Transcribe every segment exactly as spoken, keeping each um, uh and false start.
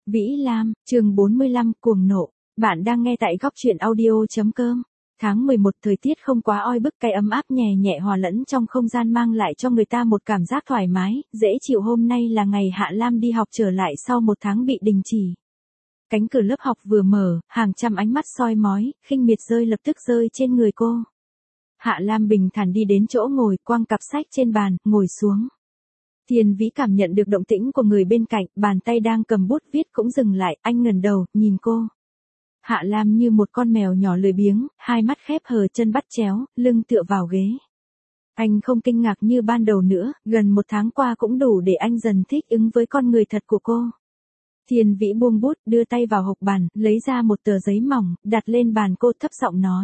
Vĩ Lam, chương bốn mươi lăm, cuồng nộ. Bạn đang nghe tại góc truyện audio.com. Tháng mười một thời tiết không quá oi bức, cái ấm áp nhẹ nhẹ hòa lẫn trong không gian mang lại cho người ta một cảm giác thoải mái, dễ chịu. Hôm nay là ngày Hạ Lam đi học trở lại sau một tháng bị đình chỉ. Cánh cửa lớp học vừa mở, hàng trăm ánh mắt soi mói, khinh miệt rơi lập tức rơi trên người cô. Hạ Lam bình thản đi đến chỗ ngồi, quăng cặp sách trên bàn, ngồi xuống. Thiên Vĩ cảm nhận được động tĩnh của người bên cạnh, bàn tay đang cầm bút viết cũng dừng lại, anh ngẩng đầu, nhìn cô. Hạ Lam như một con mèo nhỏ lười biếng, hai mắt khép hờ, chân bắt chéo, lưng tựa vào ghế. Anh không kinh ngạc như ban đầu nữa, gần một tháng qua cũng đủ để anh dần thích ứng với con người thật của cô. Thiên Vĩ buông bút, đưa tay vào hộc bàn, lấy ra một tờ giấy mỏng, đặt lên bàn cô, thấp giọng nói.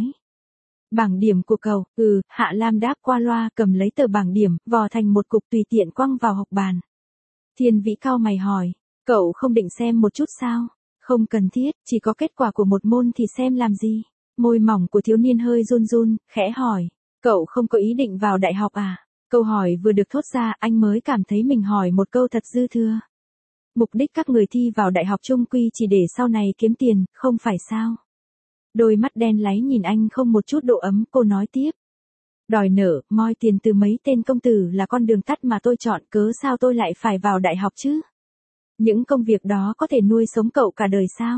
Bảng điểm của cậu, ừ, Hạ Lam đáp qua loa, cầm lấy tờ bảng điểm, vò thành một cục tùy tiện quăng vào hộc bàn. Thiên Vĩ cau mày hỏi, cậu không định xem một chút sao? Không cần thiết, chỉ có kết quả của một môn thì xem làm gì? Môi mỏng của thiếu niên hơi run run, khẽ hỏi, cậu không có ý định vào đại học à? Câu hỏi vừa được thốt ra, anh mới cảm thấy mình hỏi một câu thật dư thừa. Mục đích các người thi vào đại học chung quy chỉ để sau này kiếm tiền, không phải sao? Đôi mắt đen láy nhìn anh không một chút độ ấm, cô nói tiếp. Đòi nợ, moi tiền từ mấy tên công tử là con đường tắt mà tôi chọn, cớ sao tôi lại phải vào đại học chứ? Những công việc đó có thể nuôi sống cậu cả đời sao?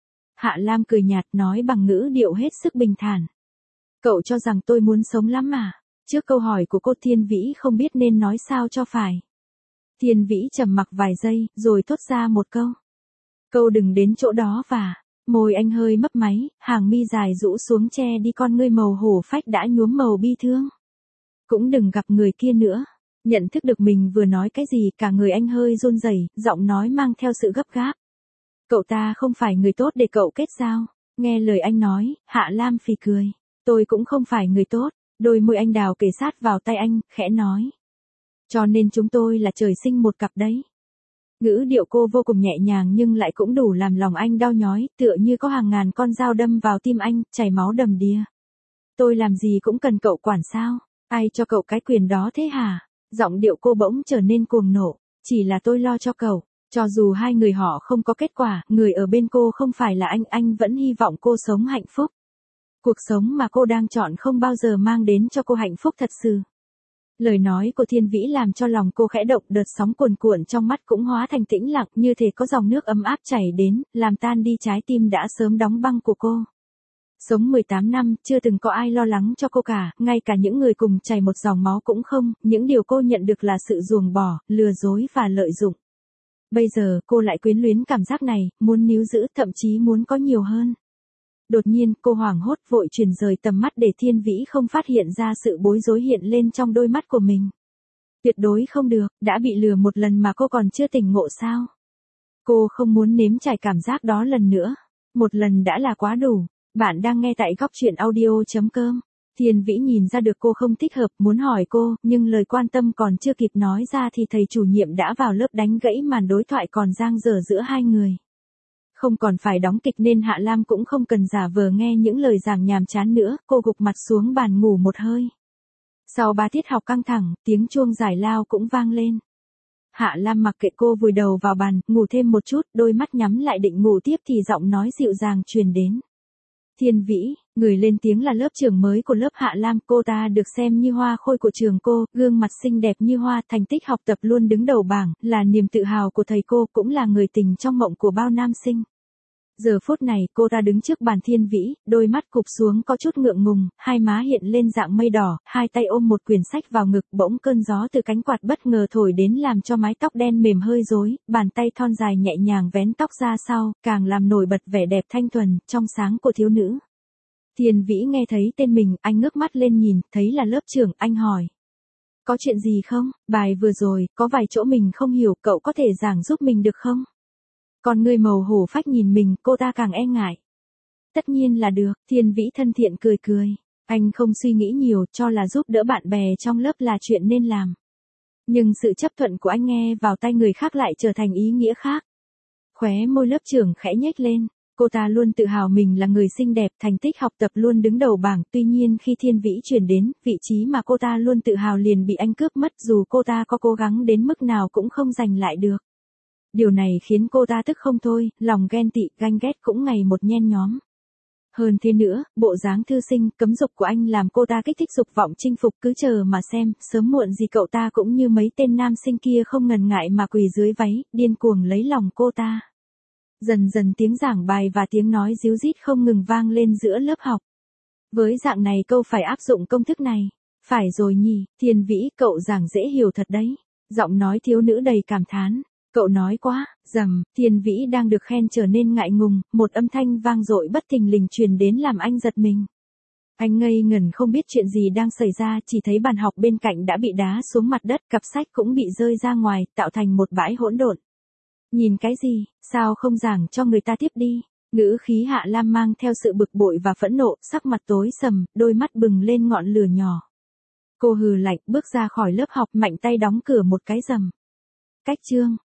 Hạ Lam cười nhạt nói bằng ngữ điệu hết sức bình thản. Cậu cho rằng tôi muốn sống lắm mà. Trước câu hỏi của cô, Thiên Vĩ không biết nên nói sao cho phải. Thiên Vĩ trầm mặc vài giây, rồi thốt ra một câu. Câu đừng đến chỗ đó và... Môi anh hơi mấp máy, hàng mi dài rũ xuống che đi con ngươi màu hổ phách đã nhuốm màu bi thương. Cũng đừng gặp người kia nữa. Nhận thức được mình vừa nói cái gì, cả người anh hơi run rẩy, giọng nói mang theo sự gấp gáp. Cậu ta không phải người tốt để cậu kết giao. Nghe lời anh nói, Hạ Lam phì cười. Tôi cũng không phải người tốt. Đôi môi anh đào kề sát vào tay anh, khẽ nói. Cho nên chúng tôi là trời sinh một cặp đấy. Ngữ điệu cô vô cùng nhẹ nhàng nhưng lại cũng đủ làm lòng anh đau nhói, tựa như có hàng ngàn con dao đâm vào tim anh, chảy máu đầm đìa. Tôi làm gì cũng cần cậu quản sao? Ai cho cậu cái quyền đó thế hả? Giọng điệu cô bỗng trở nên cuồng nộ. Chỉ là tôi lo cho cậu. Cho dù hai người họ không có kết quả, người ở bên cô không phải là anh, anh vẫn hy vọng cô sống hạnh phúc. Cuộc sống mà cô đang chọn không bao giờ mang đến cho cô hạnh phúc thật sự. Lời nói của Thiên Vĩ làm cho lòng cô khẽ động, đợt sóng cuồn cuộn trong mắt cũng hóa thành tĩnh lặng, như thể có dòng nước ấm áp chảy đến, làm tan đi trái tim đã sớm đóng băng của cô. Sống mười tám năm, chưa từng có ai lo lắng cho cô cả, ngay cả những người cùng chảy một dòng máu cũng không, những điều cô nhận được là sự ruồng bỏ, lừa dối và lợi dụng. Bây giờ, cô lại quyến luyến cảm giác này, muốn níu giữ, thậm chí muốn có nhiều hơn. Đột nhiên, cô hoảng hốt vội chuyển rời tầm mắt để Thiên Vĩ không phát hiện ra sự bối rối hiện lên trong đôi mắt của mình. Tuyệt đối không được, đã bị lừa một lần mà cô còn chưa tỉnh ngộ sao? Cô không muốn nếm trải cảm giác đó lần nữa. Một lần đã là quá đủ. Bạn đang nghe tại góc truyện audio.com. Thiên Vĩ nhìn ra được cô không thích hợp, muốn hỏi cô, nhưng lời quan tâm còn chưa kịp nói ra thì thầy chủ nhiệm đã vào lớp đánh gãy màn đối thoại còn dang dở giữa hai người. Không còn phải đóng kịch nên Hạ Lam cũng không cần giả vờ nghe những lời giảng nhàm chán nữa, cô gục mặt xuống bàn ngủ một hơi. Sau ba tiết học căng thẳng, tiếng chuông giải lao cũng vang lên. Hạ Lam mặc kệ cô vùi đầu vào bàn, ngủ thêm một chút, đôi mắt nhắm lại định ngủ tiếp thì giọng nói dịu dàng truyền đến. Thiên Vĩ, người lên tiếng là lớp trưởng mới của lớp Hạ Lam, cô ta được xem như hoa khôi của trường cô, gương mặt xinh đẹp như hoa, thành tích học tập luôn đứng đầu bảng, là niềm tự hào của thầy cô, cũng là người tình trong mộng của bao nam sinh. Giờ phút này, cô ta đứng trước bàn Thiên Vĩ, đôi mắt cụp xuống có chút ngượng ngùng, hai má hiện lên dạng mây đỏ, hai tay ôm một quyển sách vào ngực, bỗng cơn gió từ cánh quạt bất ngờ thổi đến làm cho mái tóc đen mềm hơi rối, bàn tay thon dài nhẹ nhàng vén tóc ra sau, càng làm nổi bật vẻ đẹp thanh thuần, trong sáng của thiếu nữ. Thiên Vĩ nghe thấy tên mình, anh ngước mắt lên nhìn, thấy là lớp trưởng, anh hỏi. Có chuyện gì không? Bài vừa rồi, có vài chỗ mình không hiểu, cậu có thể giảng giúp mình được không? Còn người màu hổ phách nhìn mình, cô ta càng e ngại. Tất nhiên là được, Thiên Vĩ thân thiện cười cười. Anh không suy nghĩ nhiều, cho là giúp đỡ bạn bè trong lớp là chuyện nên làm. Nhưng sự chấp thuận của anh nghe vào tai người khác lại trở thành ý nghĩa khác. Khóe môi lớp trưởng khẽ nhếch lên. Cô ta luôn tự hào mình là người xinh đẹp, thành tích học tập luôn đứng đầu bảng, tuy nhiên khi Thiên Vĩ chuyển đến, vị trí mà cô ta luôn tự hào liền bị anh cướp mất, dù cô ta có cố gắng đến mức nào cũng không giành lại được. Điều này khiến cô ta tức không thôi, lòng ghen tị, ganh ghét cũng ngày một nhen nhóm. Hơn thế nữa, bộ dáng thư sinh, cấm dục của anh làm cô ta kích thích dục vọng chinh phục, cứ chờ mà xem, sớm muộn gì cậu ta cũng như mấy tên nam sinh kia không ngần ngại mà quỳ dưới váy, điên cuồng lấy lòng cô ta. Dần dần tiếng giảng bài và tiếng nói ríu rít không ngừng vang lên giữa lớp học. Với dạng này câu phải áp dụng công thức này. Phải rồi nhỉ, Thiên Vĩ, cậu giảng dễ hiểu thật đấy. Giọng nói thiếu nữ đầy cảm thán. Cậu nói quá, rầm, Thiên Vĩ đang được khen trở nên ngại ngùng, một âm thanh vang dội bất thình lình truyền đến làm anh giật mình. Anh ngây ngẩn không biết chuyện gì đang xảy ra, chỉ thấy bàn học bên cạnh đã bị đá xuống mặt đất, cặp sách cũng bị rơi ra ngoài, tạo thành một bãi hỗn độn. Nhìn cái gì, sao không giảng cho người ta tiếp đi? Ngữ khí Hạ Lam mang theo sự bực bội và phẫn nộ, sắc mặt tối sầm, đôi mắt bừng lên ngọn lửa nhỏ. Cô hừ lạnh, bước ra khỏi lớp học, mạnh tay đóng cửa một cái rầm. Cách chương